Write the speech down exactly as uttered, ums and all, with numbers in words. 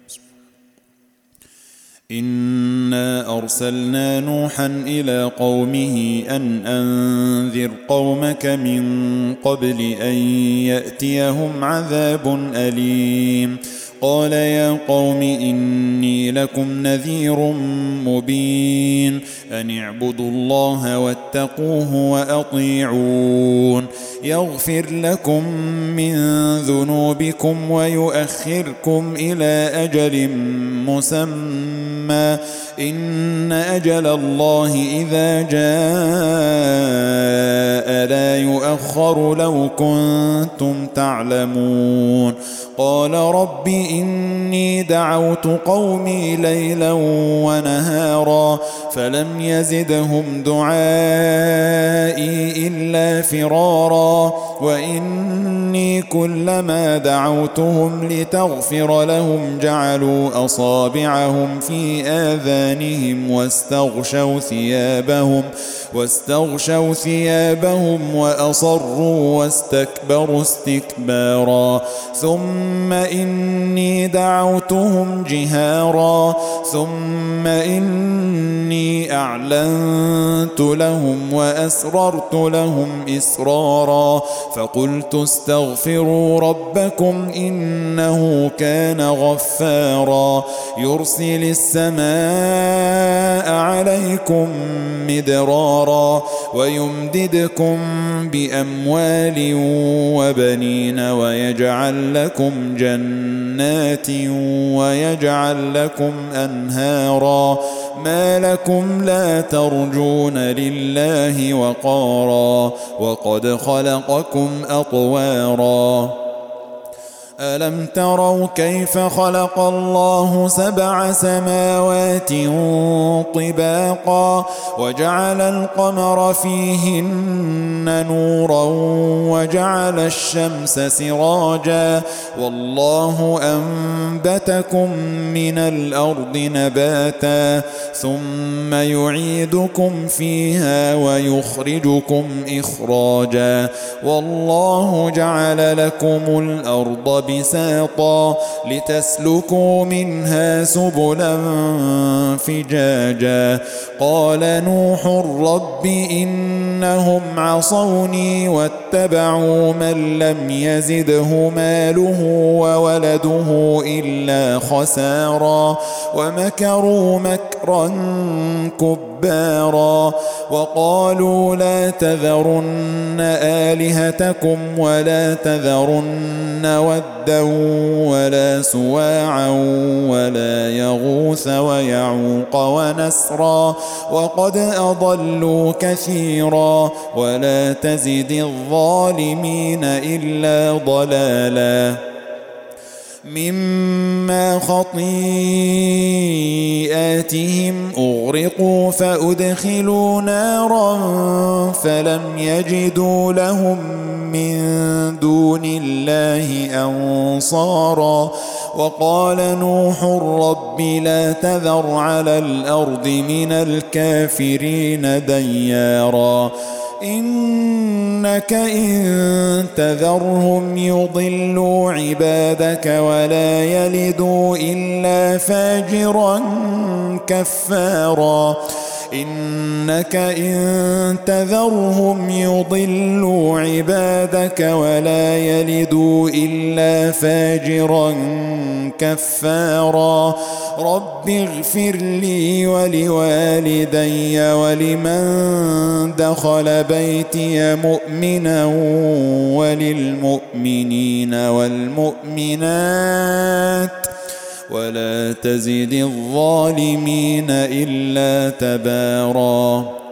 إنا أرسلنا نوحا إلى قومه أن أنذر قومك من قبل أن يأتيهم عذاب أليم قال يا قوم إني لكم نذير مبين أن اعبدوا الله واتقوه وأطيعون يغفر لكم من ذنوبكم ويؤخركم إلى أجل مسمى إن أجل الله إذا جاء لا يؤخر لو كنتم تعلمون قال رب إني دعوت قومي ليلا ونهارا فلم يزدهم دعائي إلا فرارا وإني كلما دعوتهم لتغفر لهم جعلوا أصابعهم في آذانهم واستغشوا ثيابهم واستغشوا ثيابهم وأصروا واستكبروا استكبارا ثم إني دعوتهم جهارا ثم إني أعلنت لهم وأسررت لهم إسرارا فقلت استغفروا ربكم إنه كان غفارا يرسل السماء عليكم مدرارا ويمددكم بأموال وبنين ويجعل لكم جنات ويجعل لكم أنهارا ما لكم لا ترجون لله وقارا وقد خلقكم أطوارا ألم تروا كيف خلق الله سبع سماوات طباقا وجعل القمر فيهن نورا وجعل الشمس سراجا والله أنبتكم من الأرض نباتا ثم يعيدكم فيها ويخرجكم إخراجا والله جعل لكم الأرض بساطا لتسلكوا منها سبلا فجاجا قال نوح رب إنهم عصوني واتبعوا من لم يزده ماله وولده إلا خسارا ومكروا مكرا كبارا وقالوا لا تذرن آلهتكم ولا تذرن ودا ولا سواعا ولا يغوث ويعوق ونسرا وقد أضلوا كثيرا ولا تزد الظالمين إلا ضلالا مما خطيئاتهم أغرقوا فأدخلوا نارا فلم يجدوا لهم من دون الله أنصارا وقال نوح رب لا تذر على الأرض من الكافرين ديارا إنك إن تذرهم يضلوا عبادك ولا يلدوا إلا فاجرا كفارا إنك إن تذرهم يضلوا عبادك ولا يلدوا إلا فاجرا كفارا رب اغفر لي ولوالدي ولمن دخل بيتي مؤمنا وللمؤمنين والمؤمنات ولا تزد الظالمين إلا تبارا.